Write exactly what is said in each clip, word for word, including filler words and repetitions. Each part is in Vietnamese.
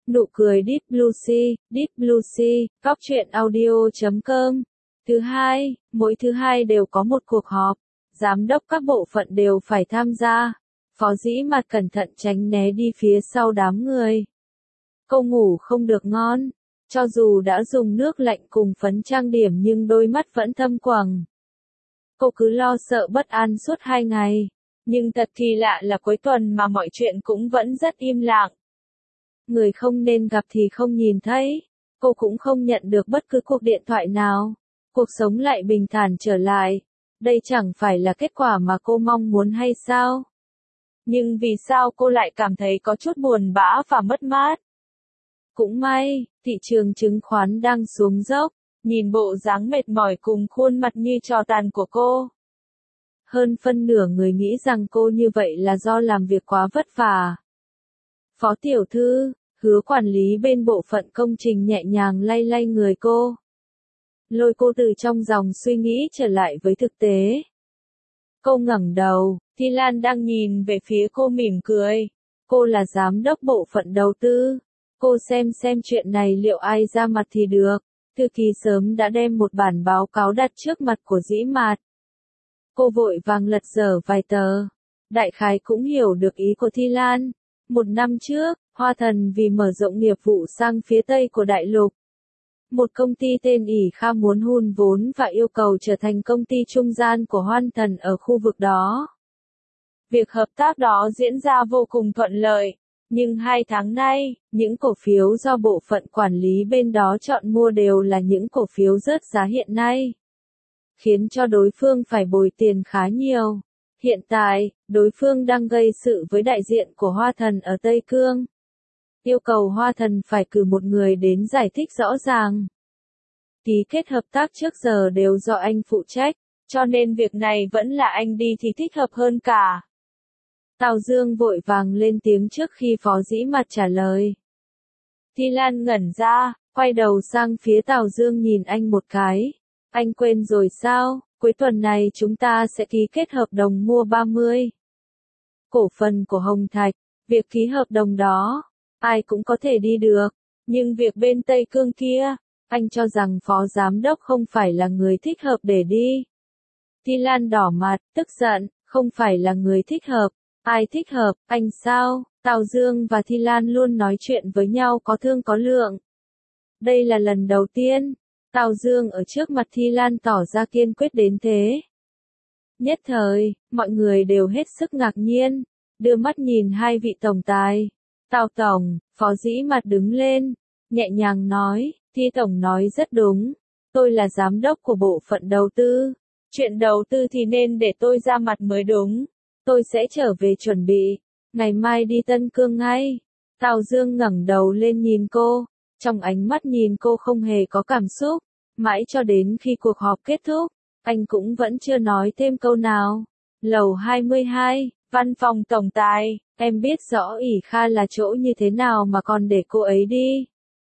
Nụ cười Deep Blue Sea, Deep Blue Sea, Góc truyện audio chấm com. Thứ hai, mỗi thứ hai đều có một cuộc họp. Giám đốc các bộ phận đều phải tham gia. Phó Dĩ Mạt cẩn thận tránh né đi phía sau đám người. Cô ngủ không được ngon. Cho dù đã dùng nước lạnh cùng phấn trang điểm nhưng đôi mắt vẫn thâm quầng. Cô cứ lo sợ bất an suốt hai ngày. Nhưng thật kỳ lạ là cuối tuần mà mọi chuyện cũng vẫn rất im lặng. Người không nên gặp thì không nhìn thấy. Cô cũng không nhận được bất cứ cuộc điện thoại nào. Cuộc sống lại bình thản trở lại. Đây chẳng phải là kết quả mà cô mong muốn hay sao? Nhưng vì sao cô lại cảm thấy có chút buồn bã và mất mát? Cũng may, thị trường chứng khoán đang xuống dốc. Nhìn bộ dáng mệt mỏi cùng khuôn mặt như tro tàn của cô. Hơn phân nửa người nghĩ rằng cô như vậy là do làm việc quá vất vả. Phó tiểu thư, Hứa quản lý bên bộ phận công trình nhẹ nhàng lay lay người cô. Lôi cô từ trong dòng suy nghĩ trở lại với thực tế. Cô ngẩng đầu, Thi Lan đang nhìn về phía cô mỉm cười. Cô là giám đốc bộ phận đầu tư. Cô xem xem chuyện này liệu ai ra mặt thì được. Thư ký sớm đã đem một bản báo cáo đặt trước mặt của Dĩ Mạt. Cô vội vàng lật dở vài tờ. Đại khái cũng hiểu được ý của Thi Lan. Một năm trước, Hoa Thần vì mở rộng nghiệp vụ sang phía tây của đại lục. Một công ty tên ỷ Kha muốn hun vốn và yêu cầu trở thành công ty trung gian của Hoan Thần ở khu vực đó. Việc hợp tác đó diễn ra vô cùng thuận lợi. Nhưng hai tháng nay, những cổ phiếu do bộ phận quản lý bên đó chọn mua đều là những cổ phiếu rớt giá hiện nay. Khiến cho đối phương phải bồi tiền khá nhiều. Hiện tại, đối phương đang gây sự với đại diện của Hoa Thần ở Tây Cương. Yêu cầu Hoa Thần phải cử một người đến giải thích rõ ràng. Ký kết hợp tác trước giờ đều do anh phụ trách, cho nên việc này vẫn là anh đi thì thích hợp hơn cả. Tào Dương vội vàng lên tiếng trước khi Phó Dĩ Mạt trả lời. Thi Lan ngẩn ra, quay đầu sang phía Tào Dương nhìn anh một cái. Anh quên rồi sao, cuối tuần này chúng ta sẽ ký kết hợp đồng mua ba mươi cổ phần của Hồng Thạch. Việc ký hợp đồng đó, ai cũng có thể đi được. Nhưng việc bên Tây Cương kia, anh cho rằng Phó Giám đốc không phải là người thích hợp để đi. Thi Lan đỏ mặt, tức giận, không phải là người thích hợp. Ai thích hợp, anh sao? Tào Dương và Thi Lan luôn nói chuyện với nhau có thương có lượng. Đây là lần đầu tiên, Tào Dương ở trước mặt Thi Lan tỏ ra kiên quyết đến thế. Nhất thời, mọi người đều hết sức ngạc nhiên, đưa mắt nhìn hai vị tổng tài. Tào Tổng, Phó Dĩ Mạt đứng lên, nhẹ nhàng nói, Thi Tổng nói rất đúng, tôi là giám đốc của bộ phận đầu tư. Chuyện đầu tư thì nên để tôi ra mặt mới đúng. Tôi sẽ trở về chuẩn bị, ngày mai đi Tân Cương ngay. Tào Dương ngẩng đầu lên nhìn cô, trong ánh mắt nhìn cô không hề có cảm xúc, mãi cho đến khi cuộc họp kết thúc, anh cũng vẫn chưa nói thêm câu nào. Lầu hai mươi hai, văn phòng tổng tài, em biết rõ ỷ Kha là chỗ như thế nào mà còn để cô ấy đi.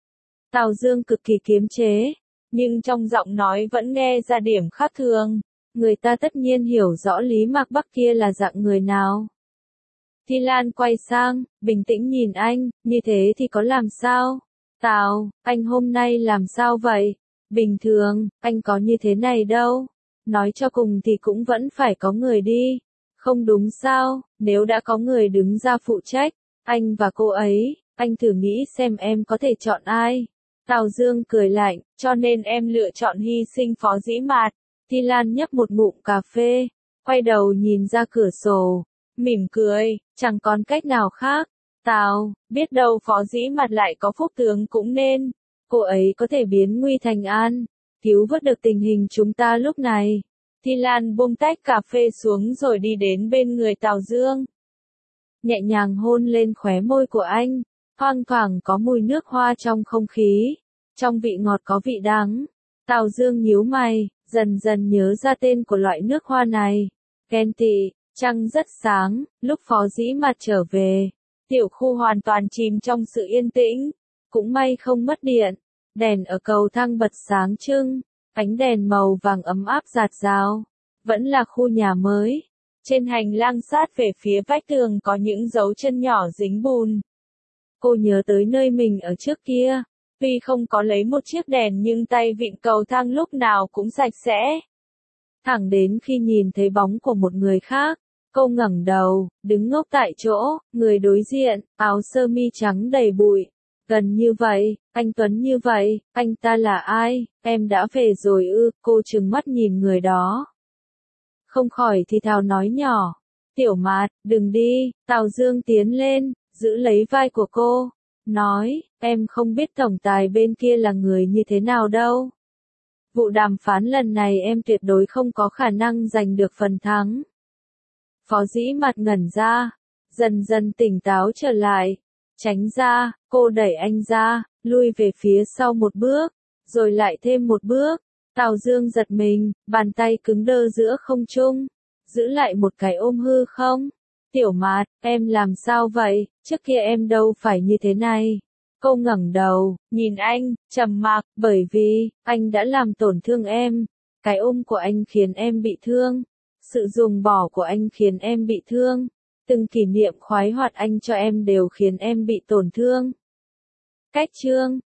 Tào Dương cực kỳ kiềm chế, nhưng trong giọng nói vẫn nghe ra điểm khác thường. Người ta tất nhiên hiểu rõ Lý Mạc Bắc kia là dạng người nào. Thi Lan quay sang, bình tĩnh nhìn anh, như thế thì có làm sao? Tào, anh hôm nay làm sao vậy? Bình thường, anh có như thế này đâu. Nói cho cùng thì cũng vẫn phải có người đi. Không đúng sao, nếu đã có người đứng ra phụ trách, anh và cô ấy, anh thử nghĩ xem em có thể chọn ai. Tào Dương cười lạnh, cho nên em lựa chọn hy sinh Phó Dĩ Mạt. Thi Lan nhấp một ngụm cà phê, quay đầu nhìn ra cửa sổ, mỉm cười, chẳng còn cách nào khác. Tào, biết đâu Phó Dĩ Mạt lại có phúc tướng cũng nên, cô ấy có thể biến nguy thành an, cứu vớt được tình hình chúng ta lúc này. Thi Lan buông tách cà phê xuống rồi đi đến bên người Tào Dương. Nhẹ nhàng hôn lên khóe môi của anh, thoang thoảng có mùi nước hoa trong không khí, trong vị ngọt có vị đắng. Tào Dương nhíu mày, dần dần nhớ ra tên của loại nước hoa này. Ghen tị, trăng rất sáng, lúc Phó Dĩ Mạt trở về, tiểu khu hoàn toàn chìm trong sự yên tĩnh. Cũng may không mất điện, đèn ở cầu thang bật sáng trưng, ánh đèn màu vàng ấm áp rạt rào. Vẫn là khu nhà mới. Trên hành lang sát về phía vách tường có những dấu chân nhỏ dính bùn. Cô nhớ tới nơi mình ở trước kia. Tuy không có lấy một chiếc đèn nhưng tay vịn cầu thang lúc nào cũng sạch sẽ. Thẳng đến khi nhìn thấy bóng của một người khác, cô ngẩng đầu, đứng ngốc tại chỗ, người đối diện, áo sơ mi trắng đầy bụi. Gần như vậy, anh Tuấn như vậy, anh ta là ai, em đã về rồi ư, cô trừng mắt nhìn người đó. Không khỏi thì thào nói nhỏ, Tiểu Mạt, đừng đi, Tào Dương tiến lên, giữ lấy vai của cô, nói, em không biết tổng tài bên kia là người như thế nào đâu. Vụ đàm phán lần này em tuyệt đối không có khả năng giành được phần thắng. Phó Dĩ Mạt ngẩn ra, dần dần tỉnh táo trở lại. Tránh ra, cô đẩy anh ra, lui về phía sau một bước, rồi lại thêm một bước. Tào Dương giật mình, bàn tay cứng đơ giữa không trung, giữ lại một cái ôm hư không. Tiểu Mạt, em làm sao vậy, trước kia em đâu phải như thế này. Cô ngẩng đầu, nhìn anh, trầm mặc, bởi vì, anh đã làm tổn thương em. Cái ôm của anh khiến em bị thương. Sự ruồng bỏ của anh khiến em bị thương. Từng kỷ niệm khoái hoạt anh cho em đều khiến em bị tổn thương. Cách chương